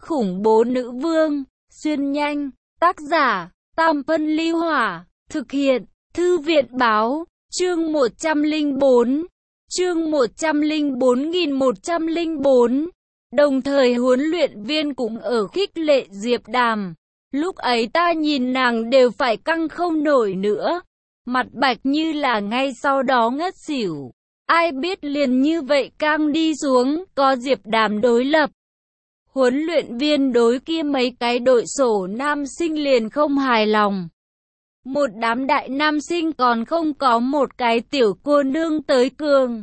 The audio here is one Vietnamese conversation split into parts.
khủng bố nữ vương, xuyên nhanh, tác giả, Tam Phân Ly Hỏa, thực hiện, Thư viện Báo, chương 104, chương 104.104. Đồng thời huấn luyện viên cũng ở khích lệ Diệp Đàm. Lúc ấy ta nhìn nàng đều phải căng không nổi nữa. Mặt bạch như là ngay sau đó ngất xỉu. Ai biết liền như vậy căng đi xuống, có Diệp Đàm đối lập. Huấn luyện viên đối kia mấy cái đội sổ nam sinh liền không hài lòng. Một đám đại nam sinh còn không có một cái tiểu cô nương tới cường.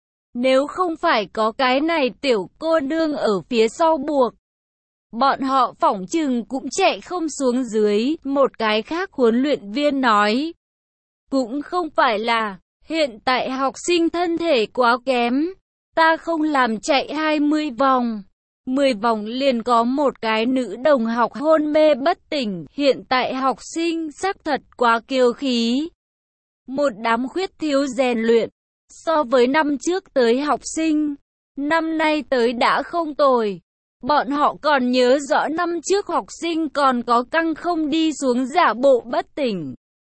Nếu không phải có cái này tiểu cô nương ở phía sau buộc, bọn họ phỏng chừng cũng chạy không xuống dưới. Một cái khác huấn luyện viên nói, cũng không phải là, hiện tại học sinh thân thể quá kém, ta không làm chạy 20 vòng. 10 vòng liền có một cái nữ đồng học hôn mê bất tỉnh, hiện tại học sinh xác thật quá kiêu khí. Một đám khuyết thiếu rèn luyện, so với năm trước tới học sinh, năm nay tới đã không tồi. Bọn họ còn nhớ rõ năm trước học sinh còn có căng không đi xuống giả bộ bất tỉnh.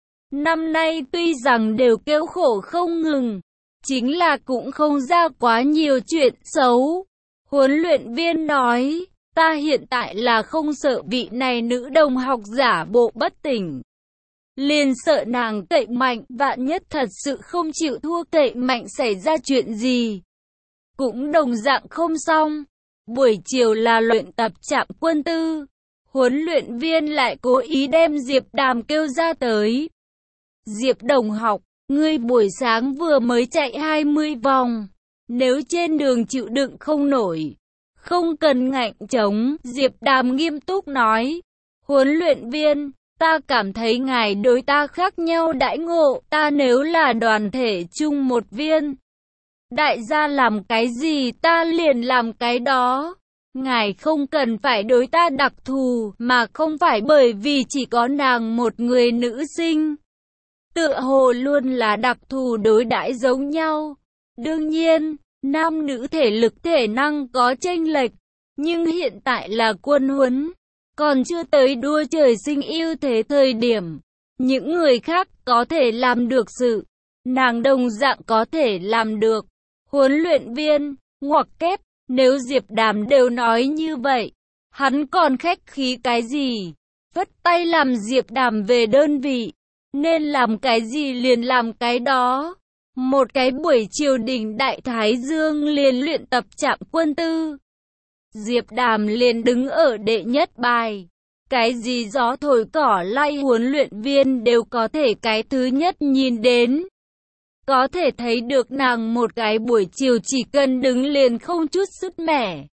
Năm nay tuy rằng đều kêu khổ không ngừng, chính là cũng không ra quá nhiều chuyện xấu. Huấn luyện viên nói, ta hiện tại là không sợ vị này nữ đồng học giả bộ bất tỉnh. Liền sợ nàng cậy mạnh, vạn nhất thật sự không chịu thua cậy mạnh xảy ra chuyện gì. Cũng đồng dạng không xong. Buổi chiều là luyện tập trạm quân tư. Huấn luyện viên lại cố ý đem Diệp Đàm kêu ra tới. Diệp đồng học, ngươi buổi sáng vừa mới chạy 20 vòng. Nếu trên đường chịu đựng không nổi, không cần ngạnh chống. Diệp Đàm nghiêm túc nói. Huấn luyện viên, ta cảm thấy ngài đối ta khác nhau đãi ngộ. Ta nếu là đoàn thể chung một viên, đại gia làm cái gì ta liền làm cái đó. Ngài không cần phải đối ta đặc thù, mà không phải bởi vì chỉ có nàng một người nữ sinh. Tựa hồ luôn là đặc thù đối đãi giống nhau. Đương nhiên, nam nữ thể lực thể năng có chênh lệch, nhưng hiện tại là quân huấn, còn chưa tới đua trời sinh ưu thế thời điểm. Những người khác có thể làm được sự, nàng đồng dạng có thể làm được. Huấn luyện viên, ngoặc kép, nếu Diệp Đàm đều nói như vậy, hắn còn khách khí cái gì? Vất tay làm Diệp Đàm về đơn vị, nên làm cái gì liền làm cái đó. Một cái buổi chiều đỉnh Đại Thái Dương liền luyện tập trạm quân tư. Diệp Đàm liền đứng ở đệ nhất bài. Cái gì gió thổi cỏ lay huấn luyện viên đều có thể cái thứ nhất nhìn đến. Có thể thấy được nàng một cái buổi chiều chỉ cần đứng liền không chút sứt mẻ.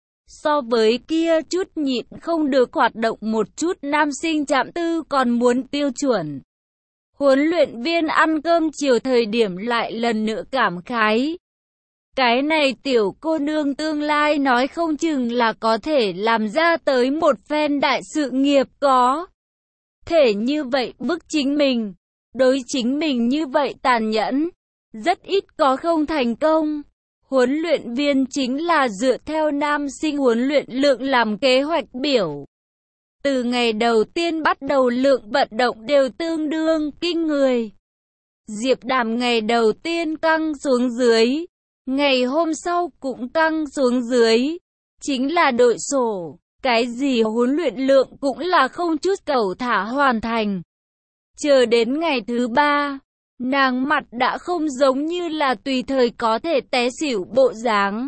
So với kia chút nhịn không được hoạt động một chút nam sinh trạm tư còn muốn tiêu chuẩn. Huấn luyện viên ăn cơm chiều thời điểm lại lần nữa cảm khái. Cái này tiểu cô nương tương lai nói không chừng là có thể làm ra tới một phen đại sự nghiệp, có thể như vậy bức chính mình, đối chính mình như vậy tàn nhẫn, rất ít có không thành công. Huấn luyện viên chính là dựa theo nam sinh huấn luyện lượng làm kế hoạch biểu. Từ ngày đầu tiên bắt đầu lượng vận động đều tương đương kinh người. Diệp Đàm ngày đầu tiên căng xuống dưới, ngày hôm sau cũng căng xuống dưới. Chính là đội sổ, cái gì huấn luyện lượng cũng là không chút cẩu thả hoàn thành. Chờ đến ngày thứ 3, nàng mặt đã không giống như là tùy thời có thể té xỉu bộ dáng.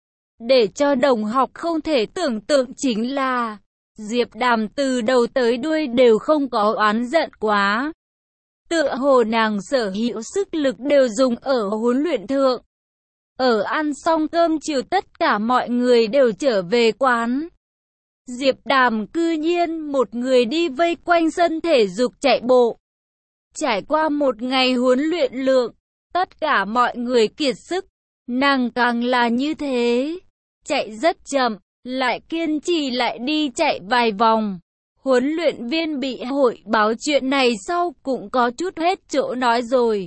Để cho đồng học không thể tưởng tượng chính là Diệp Đàm từ đầu tới đuôi đều không có oán giận quá. Tựa hồ nàng sở hữu sức lực đều dùng ở huấn luyện thượng. Ở ăn xong cơm chiều tất cả mọi người đều trở về quán. Diệp Đàm cư nhiên một người đi vây quanh sân thể dục chạy bộ. Trải qua một ngày huấn luyện lượng, tất cả mọi người kiệt sức. Nàng càng là như thế, chạy rất chậm, lại kiên trì lại đi chạy vài vòng. Huấn luyện viên bị hội báo chuyện này sau cũng có chút hết chỗ nói rồi.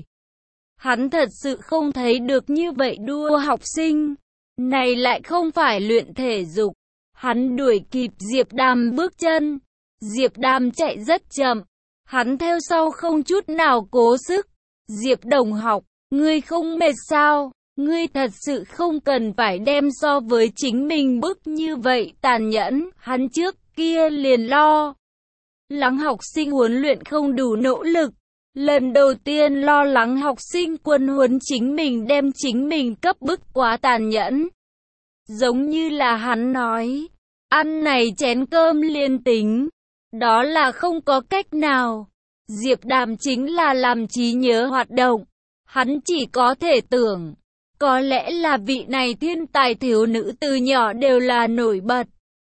Hắn thật sự không thấy được như vậy đua học sinh. Này lại không phải luyện thể dục. Hắn đuổi kịp Diệp Đàm bước chân. Diệp Đàm chạy rất chậm. Hắn theo sau không chút nào cố sức. Diệp đồng học, ngươi không mệt sao? Ngươi thật sự không cần phải đem so với chính mình bức như vậy tàn nhẫn. Hắn trước kia liền lo lắng học sinh huấn luyện không đủ nỗ lực. Lần đầu tiên lo lắng học sinh quân huấn chính mình đem chính mình cấp bức quá tàn nhẫn. Giống như là hắn nói, ăn này chén cơm liền tính. Đó là không có cách nào. Diệp Đàm chính là làm trí nhớ hoạt động. Hắn chỉ có thể tưởng, có lẽ là vị này thiên tài thiếu nữ từ nhỏ đều là nổi bật.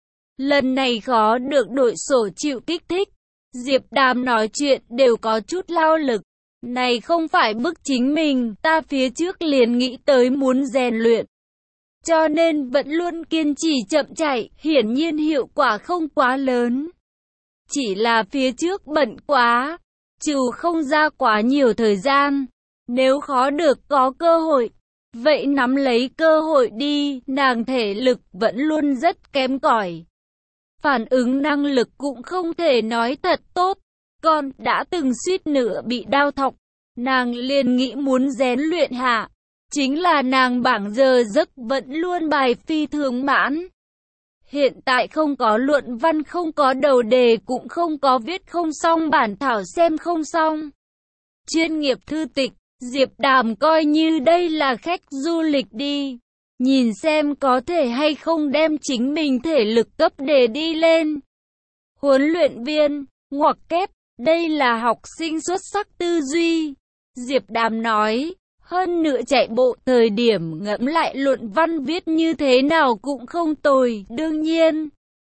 Lần này khó được đội sổ chịu kích thích. Diệp Đàm nói chuyện đều có chút lao lực. Này không phải bức chính mình, ta phía trước liền nghĩ tới muốn rèn luyện. Cho nên vẫn luôn kiên trì chậm chạy, hiển nhiên hiệu quả không quá lớn. Chỉ là phía trước bận quá, trừ không ra quá nhiều thời gian. Nếu khó được có cơ hội, vậy nắm lấy cơ hội đi, nàng thể lực vẫn luôn rất kém cỏi. Phản ứng năng lực cũng không thể nói thật tốt, còn đã từng suýt nữa bị đau thọc. Nàng liền nghĩ muốn rèn luyện hạ, chính là nàng bảng giờ giấc vẫn luôn bài phi thường mãn. Hiện tại không có luận văn, không có đầu đề, cũng không có viết không xong bản thảo, xem không xong chuyên nghiệp thư tịch. Diệp Đàm coi như đây là khách du lịch đi, nhìn xem có thể hay không đem chính mình thể lực cấp đề đi lên. Huấn luyện viên, ngoặc kép, đây là học sinh xuất sắc tư duy. Diệp Đàm nói, hơn nữa chạy bộ thời điểm ngẫm lại luận văn viết như thế nào cũng không tồi, đương nhiên.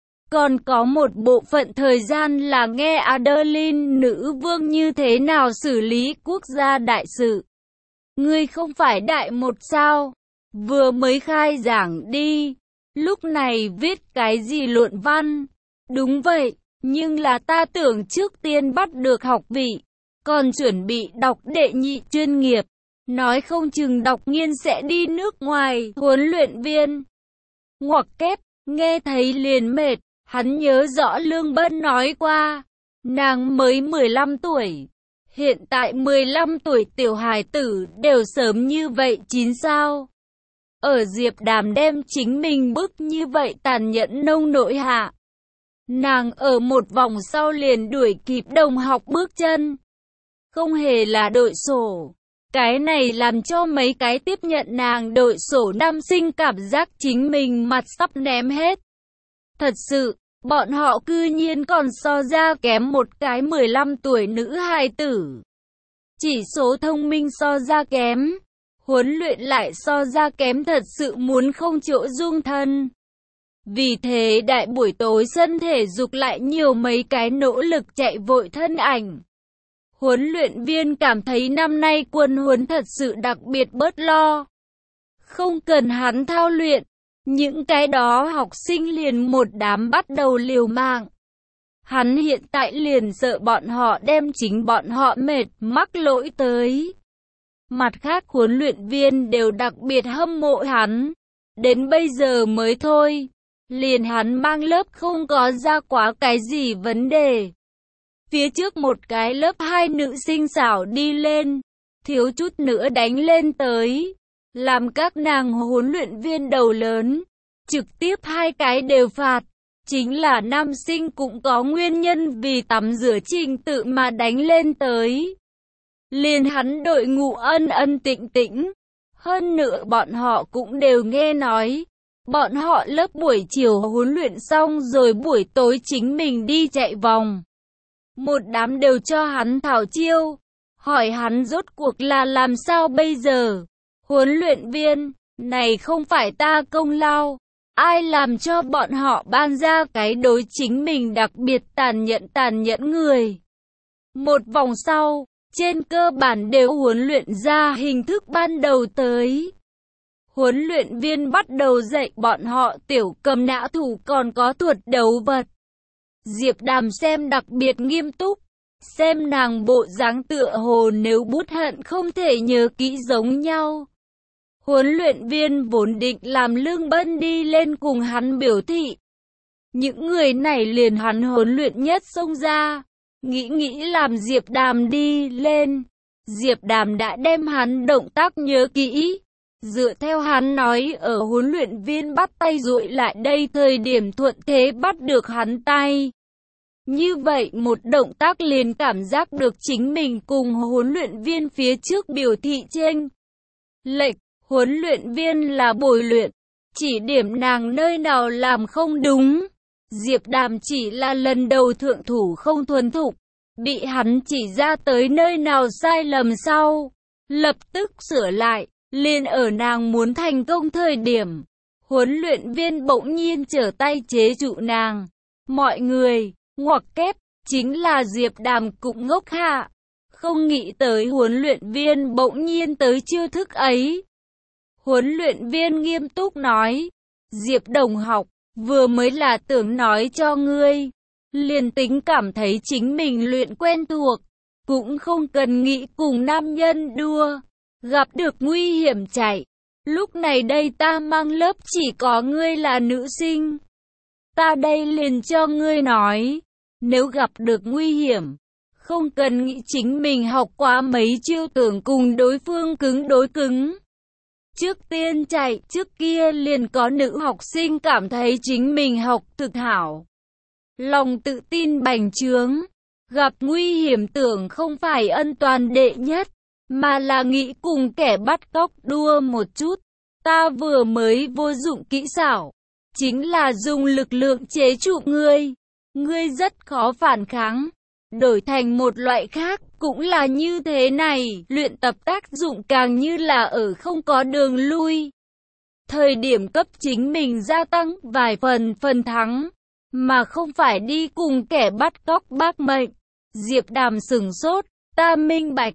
Còn có một bộ phận thời gian là nghe Adeline nữ vương như thế nào xử lý quốc gia đại sự. Ngươi không phải đại một sao? Vừa mới khai giảng đi. Lúc này viết cái gì luận văn? Đúng vậy, nhưng là ta tưởng trước tiên bắt được học vị, còn chuẩn bị đọc đệ nhị chuyên nghiệp. Nói không chừng đọc nghiên sẽ đi nước ngoài. Huấn luyện viên ngoặc kép, nghe thấy liền mệt. Hắn nhớ rõ Lương Bân nói qua, nàng mới 15 tuổi. Hiện tại 15 tuổi tiểu hài tử đều sớm như vậy chín sao. Ở Diệp Đàm đem chính mình bức như vậy tàn nhẫn nông nỗi hạ. Nàng ở một vòng sau liền đuổi kịp đồng học bước chân. Không hề là đội sổ. Cái này làm cho mấy cái tiếp nhận nàng đội sổ nam sinh cảm giác chính mình mặt sắp ném hết. Thật sự, bọn họ cư nhiên còn so ra kém một cái 15 tuổi nữ hài tử. Chỉ số thông minh so ra kém, huấn luyện lại so ra kém, thật sự muốn không chỗ dung thân. Vì thế đại buổi tối sân thể dục lại nhiều mấy cái nỗ lực chạy vội thân ảnh. Huấn luyện viên cảm thấy năm nay quân huấn thật sự đặc biệt bớt lo. Không cần hắn thao luyện, những cái đó học sinh liền một đám bắt đầu liều mạng. Hắn hiện tại liền sợ bọn họ đem chính bọn họ mệt mắc lỗi tới. Mặt khác huấn luyện viên đều đặc biệt hâm mộ hắn. Đến bây giờ mới thôi, liền hắn mang lớp không có ra quá cái gì vấn đề. Phía trước một cái lớp 2 nữ sinh xảo đi lên, thiếu chút nữa đánh lên tới, làm các nàng huấn luyện viên đầu lớn, trực tiếp 2 cái đều phạt. Chính là nam sinh cũng có nguyên nhân vì tắm rửa trình tự mà đánh lên tới. Liền hắn đội ngũ ân ân tịnh tĩnh. Hơn nữa bọn họ cũng đều nghe nói, bọn họ lớp buổi chiều huấn luyện xong rồi buổi tối chính mình đi chạy vòng. Một đám đều cho hắn thảo chiêu, hỏi hắn rốt cuộc là làm sao bây giờ. Huấn luyện viên, này không phải ta công lao. Ai làm cho bọn họ ban ra cái đối chính mình đặc biệt tàn nhẫn người. Một vòng sau, trên cơ bản đều huấn luyện ra hình thức ban đầu tới. Huấn luyện viên bắt đầu dạy bọn họ tiểu cầm nã thủ còn có thuật đấu vật. Diệp Đàm xem đặc biệt nghiêm túc, xem nàng bộ dáng tựa hồ nếu bút hận không thể nhớ kỹ giống nhau. Huấn luyện viên vốn định làm Lương Bân đi lên cùng hắn biểu thị, Những người này liền hắn huấn luyện nhất xông ra, nghĩ làm Diệp Đàm đi lên. Diệp Đàm đã đem hắn động tác nhớ kỹ. Dựa theo hắn nói ở huấn luyện viên bắt tay duỗi lại đây thời điểm thuận thế bắt được hắn tay. Như vậy một động tác liền cảm giác được chính mình cùng huấn luyện viên phía trước biểu thị chênh lệch. Huấn luyện viên là bồi luyện, chỉ điểm nàng nơi nào làm không đúng. Diệp Đàm chỉ là lần đầu thượng thủ không thuần thục, bị hắn chỉ ra tới nơi nào sai lầm sau, lập tức sửa lại. Liền ở nàng muốn thành công thời điểm, huấn luyện viên bỗng nhiên trở tay chế trụ nàng. Mọi người, ngoặc kép, chính là Diệp Đàm cũng ngốc hạ. Không nghĩ tới huấn luyện viên bỗng nhiên tới chiêu thức ấy. Huấn luyện viên nghiêm túc nói, Diệp đồng học, vừa mới là tưởng nói cho ngươi. Liền tính cảm thấy chính mình luyện quen thuộc, cũng không cần nghĩ cùng nam nhân đua. Gặp được nguy hiểm chạy. Lúc này đây ta mang lớp chỉ có ngươi là nữ sinh. Ta đây liền cho ngươi nói. Nếu gặp được nguy hiểm, không cần nghĩ chính mình học quá mấy chiêu tưởng cùng đối phương cứng đối cứng. Trước tiên chạy, trước kia liền có nữ học sinh cảm thấy chính mình học thực hảo. Lòng tự tin bành trướng. Gặp nguy hiểm tưởng không phải ân toàn đệ nhất, mà là nghĩ cùng kẻ bắt cóc đua một chút. Ta vừa mới vô dụng kỹ xảo, chính là dùng lực lượng chế trụ ngươi. Ngươi rất khó phản kháng. Đổi thành một loại khác cũng là như thế này. Luyện tập tác dụng càng như là ở không có đường lui. Thời điểm cấp chính mình gia tăng vài phần thắng, mà không phải đi cùng kẻ bắt cóc bác mệnh. Diệp Đàm sửng sốt. Ta minh bạch.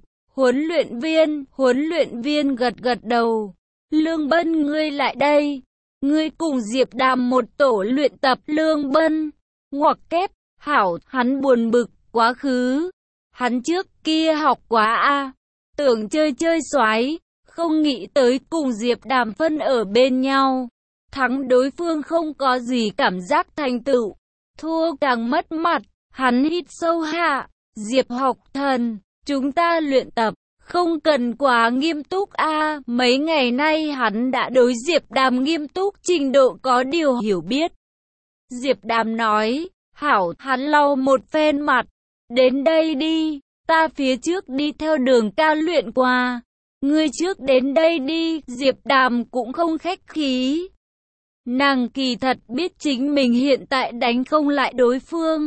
Huấn luyện viên gật đầu. Lương Bân ngươi lại đây. Ngươi cùng Diệp Đàm một tổ luyện tập. Lương Bân, ngoặc kép, hảo, hắn buồn bực, quá khứ. Hắn trước kia học quá a, tưởng chơi xoái, không nghĩ tới cùng Diệp Đàm phân ở bên nhau. Thắng đối phương không có gì cảm giác thành tựu, thua càng mất mặt. Hắn hít sâu hạ. Diệp học thần, chúng ta luyện tập, không cần quá nghiêm túc a. Mấy ngày nay hắn đã đối Diệp Đàm nghiêm túc trình độ có điều hiểu biết. Diệp Đàm nói, hảo, hắn lau một phen mặt. Đến đây đi, ta phía trước đi theo đường ca luyện qua. Ngươi trước đến đây đi. Diệp Đàm cũng không khách khí. Nàng kỳ thật biết chính mình hiện tại đánh không lại đối phương.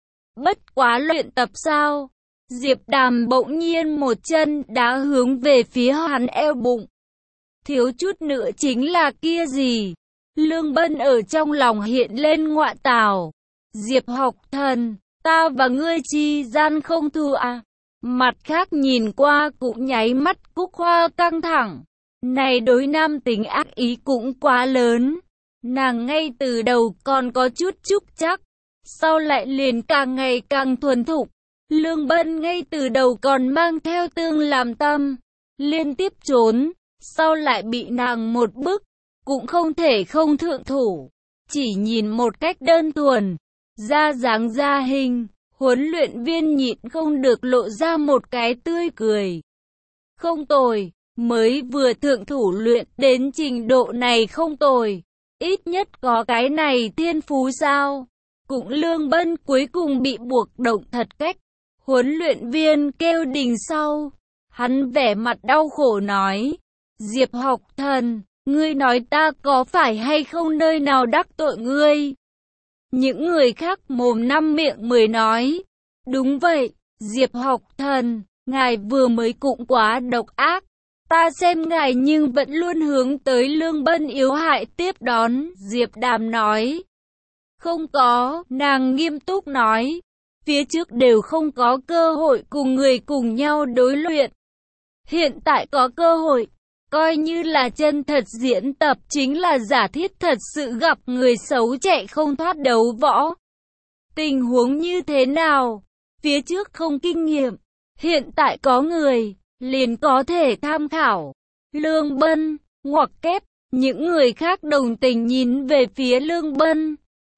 Bất quá luyện tập sao? Diệp Đàm bỗng nhiên một chân đá hướng về phía hắn eo bụng. Thiếu chút nữa chính là kia gì? Lương Bân ở trong lòng hiện lên ngọa tảo. Diệp học thần, ta và ngươi chi gian không thù à? Mặt khác nhìn qua cũng nháy mắt Cúc Hoa căng thẳng. Này đối nam tính ác ý cũng quá lớn. Nàng ngay từ đầu còn có chút chúc chắc, sau lại liền càng ngày càng thuần thục. Lương Bân ngay từ đầu còn mang theo tương làm tâm, liên tiếp trốn, sau lại bị nàng một bức, cũng không thể không thượng thủ. Chỉ nhìn một cách đơn thuần, ra dáng ra hình, huấn luyện viên nhịn không được lộ ra một cái tươi cười. Không tồi, mới vừa thượng thủ luyện đến trình độ này không tồi, ít nhất có cái này thiên phú sao? Cũng Lương Bân cuối cùng bị buộc động thật cách. Huấn luyện viên kêu đình sau. Hắn vẻ mặt đau khổ nói. Diệp học thần, ngươi nói ta có phải hay không nơi nào đắc tội ngươi? Những người khác mồm năm miệng mười nói. Đúng vậy, Diệp học thần, ngài vừa mới cũng quá độc ác. Ta xem ngài nhưng vẫn luôn hướng tới Lương Bân yếu hại tiếp đón. Diệp Đàm nói. Không có, nàng nghiêm túc nói. Phía trước đều không có cơ hội cùng người cùng nhau đối luyện. Hiện tại có cơ hội, coi như là chân thật diễn tập chính là giả thiết thật sự gặp người xấu chạy không thoát đấu võ. Tình huống như thế nào? Phía trước không kinh nghiệm, hiện tại có người, liền có thể tham khảo. Lương Bân, ngoặc kép, những người khác đồng tình nhìn về phía Lương Bân.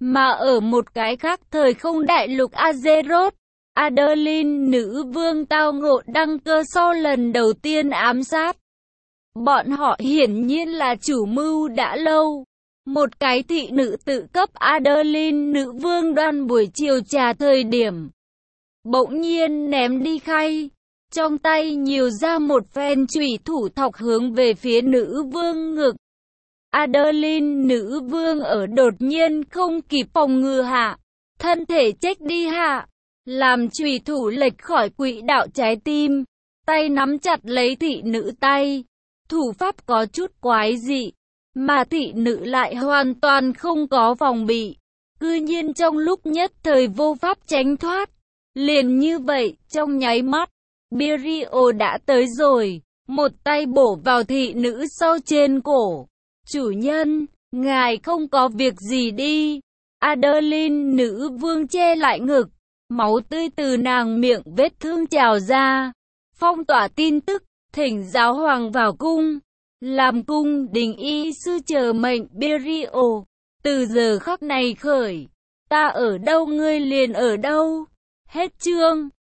Mà ở một cái khác thời không đại lục Azeroth, Adeline nữ vương tao ngộ đăng cơ sau lần đầu tiên ám sát. Bọn họ hiển nhiên là chủ mưu đã lâu. Một cái thị nữ tự cấp Adeline nữ vương đoan buổi chiều trà thời điểm. Bỗng nhiên ném đi khay. Trong tay nhiều ra một phen chủy thủ thọc hướng về phía nữ vương ngực. Adeline nữ vương ở đột nhiên không kịp phòng ngừa hạ. Thân thể chết đi hạ. Làm chủy thủ lệch khỏi quỹ đạo trái tim. Tay nắm chặt lấy thị nữ tay. Thủ pháp có chút quái dị. Mà thị nữ lại hoàn toàn không có phòng bị. Cư nhiên trong lúc nhất thời vô pháp tránh thoát. Liền như vậy, trong nháy mắt, Berio đã tới rồi. Một tay bổ vào thị nữ sau trên cổ. Chủ nhân, ngài không có việc gì đi. Adeline nữ vương che lại ngực. Máu tươi từ nàng miệng vết thương trào ra. Phong tỏa tin tức, thỉnh giáo hoàng vào cung. Làm cung đình y sư chờ mệnh Berio. Từ giờ khắc này khởi, ta ở đâu ngươi liền ở đâu. Hết chương.